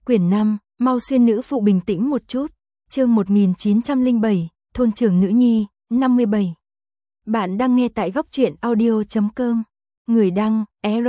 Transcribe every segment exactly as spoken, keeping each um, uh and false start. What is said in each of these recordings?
Quyển năm, mau xuyên nữ phụ bình tĩnh một chút. Chương một nghìn chín trăm lẻ bảy, thôn trưởng nữ nhi, năm mươi bảy. Bạn đang nghe tại góc truyện audio chấm com. Người đăng,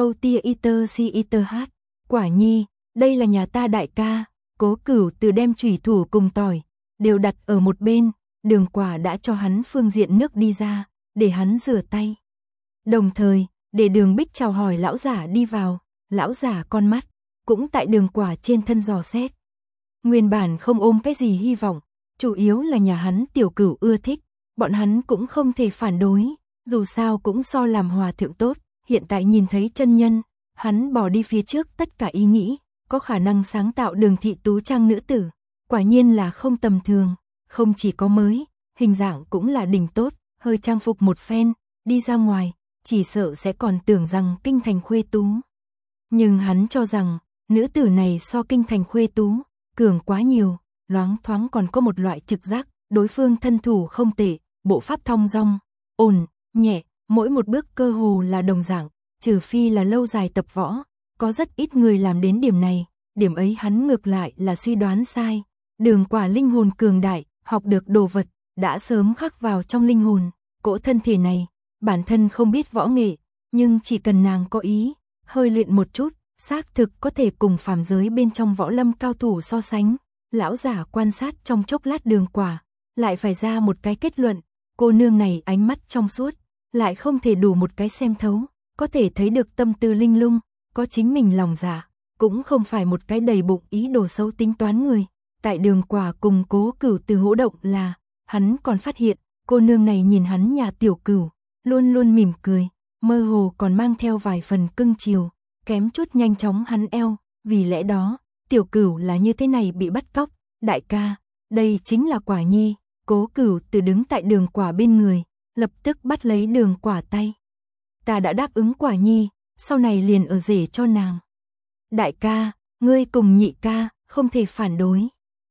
erotiaiterch. Quả nhi, đây là nhà ta đại ca. Cố Cửu từ đem chủy thủ cùng tỏi đều đặt ở một bên, Đường Quả đã cho hắn phương diện nước đi ra, để hắn rửa tay. Đồng thời, để Đường Bích chào hỏi lão giả đi vào, lão giả con mắt cũng tại Đường Quả trên thân dò xét. Nguyên bản không ôm cái gì hy vọng, chủ yếu là nhà hắn Tiểu Cửu ưa thích, bọn hắn cũng không thể phản đối, dù sao cũng so làm hòa thượng tốt, hiện tại nhìn thấy chân nhân, hắn bỏ đi phía trước tất cả ý nghĩ, có khả năng sáng tạo Đường thị tú trang nữ tử, quả nhiên là không tầm thường, không chỉ có mới, hình dạng cũng là đỉnh tốt, hơi trang phục một phen, đi ra ngoài, chỉ sợ sẽ còn tưởng rằng kinh thành khuê tú. Nhưng hắn cho rằng, nữ tử này so kinh thành khuê tú, cường quá nhiều, loáng thoáng còn có một loại trực giác, đối phương thân thủ không tệ, bộ pháp thong dong, ổn, nhẹ, mỗi một bước cơ hồ là đồng dạng, trừ phi là lâu dài tập võ, có rất ít người làm đến điểm này, điểm ấy hắn ngược lại là suy đoán sai. Đường Quả linh hồn cường đại, học được đồ vật, đã sớm khắc vào trong linh hồn, cỗ thân thể này, bản thân không biết võ nghệ, nhưng chỉ cần nàng có ý, hơi luyện một chút, xác thực có thể cùng phàm giới bên trong võ lâm cao thủ so sánh. Lão giả quan sát trong chốc lát Đường Quả, lại phải ra một cái kết luận, cô nương này ánh mắt trong suốt, lại không thể đủ một cái xem thấu, có thể thấy được tâm tư linh lung, có chính mình lòng dạ, cũng không phải một cái đầy bụng ý đồ xấu tính toán người. Tại Đường Quả cùng Cố Cửu từ hỗ động là, hắn còn phát hiện, cô nương này nhìn hắn nhà Tiểu Cửu, luôn luôn mỉm cười, mơ hồ còn mang theo vài phần cưng chiều, kém chút nhanh chóng hắn eo, vì lẽ đó, Tiểu Cửu là như thế này bị bắt cóc, đại ca, đây chính là Quả nhi. Cố Cửu từ đứng tại Đường Quả bên người, lập tức bắt lấy Đường Quả tay. Ta đã đáp ứng Quả nhi, sau này liền ở rể cho nàng. Đại ca, ngươi cùng nhị ca, không thể phản đối.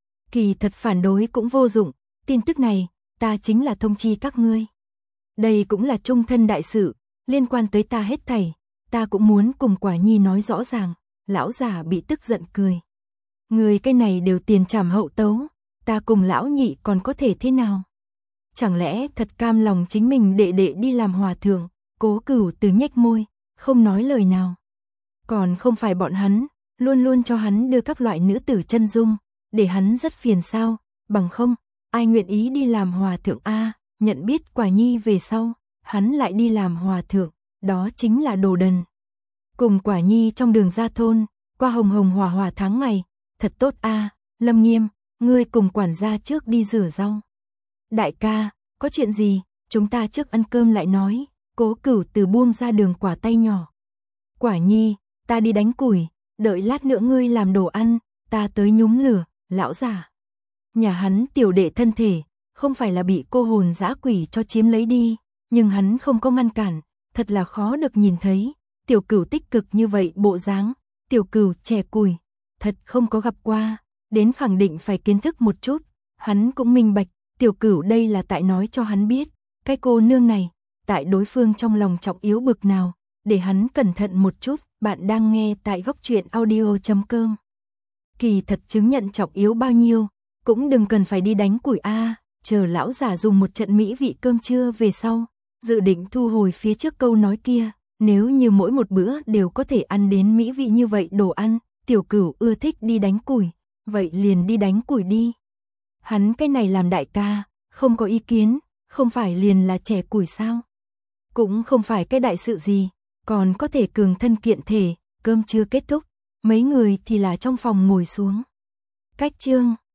Kỳ thật phản đối cũng vô dụng, tin tức này, ta chính là thông chi các ngươi. Đây cũng là trung thân đại sự, liên quan tới ta hết thảy, ta cũng muốn cùng Quả nhi nói rõ ràng. Lão già bị tức giận cười. Người cái này đều tiền trảm hậu tấu, ta cùng lão nhị còn có thể thế nào? Chẳng lẽ thật cam lòng chính mình đệ đệ đi làm hòa thượng? Cố Cửu từ nhếch môi, không nói lời nào. Còn không phải bọn hắn, luôn luôn cho hắn đưa các loại nữ tử chân dung, để hắn rất phiền sao, bằng không, ai nguyện ý đi làm hòa thượng a? Nhận biết Quả nhi về sau, hắn lại đi làm hòa thượng, đó chính là đồ đần. Cùng Quả nhi trong đường ra thôn, qua hồng hồng hòa hòa tháng ngày, thật tốt a. Lâm Nghiêm, ngươi cùng quản gia trước đi rửa rau. Đại ca, có chuyện gì, chúng ta trước ăn cơm lại nói. Cố Cửu từ buông ra Đường Quả tay nhỏ. Quả nhi, ta đi đánh củi, đợi lát nữa ngươi làm đồ ăn, ta tới nhúm lửa. Lão giả, nhà hắn tiểu đệ thân thể, không phải là bị cô hồn dã quỷ cho chiếm lấy đi, nhưng hắn không có ngăn cản, thật là khó được nhìn thấy. Tiểu Cửu tích cực như vậy bộ dáng, Tiểu Cửu chẻ củi, thật không có gặp qua, đến khẳng định phải kiến thức một chút. Hắn cũng minh bạch, Tiểu Cửu đây là tại nói cho hắn biết, cái cô nương này, tại đối phương trong lòng trọng yếu bực nào, để hắn cẩn thận một chút. Bạn đang nghe tại góc truyện audio chấm com. Kỳ thật chứng nhận trọng yếu bao nhiêu, cũng đừng cần phải đi đánh củi a. Chờ lão giả dùng một trận mỹ vị cơm trưa về sau, dự định thu hồi phía trước câu nói kia, nếu như mỗi một bữa đều có thể ăn đến mỹ vị như vậy đồ ăn, Tiểu Cửu ưa thích đi đánh củi, vậy liền đi đánh củi đi. Hắn cái này làm đại ca, không có ý kiến, không phải liền là chẻ củi sao? Cũng không phải cái đại sự gì, còn có thể cường thân kiện thể. Cơm chưa kết thúc, mấy người thì là trong phòng ngồi xuống. Cách chương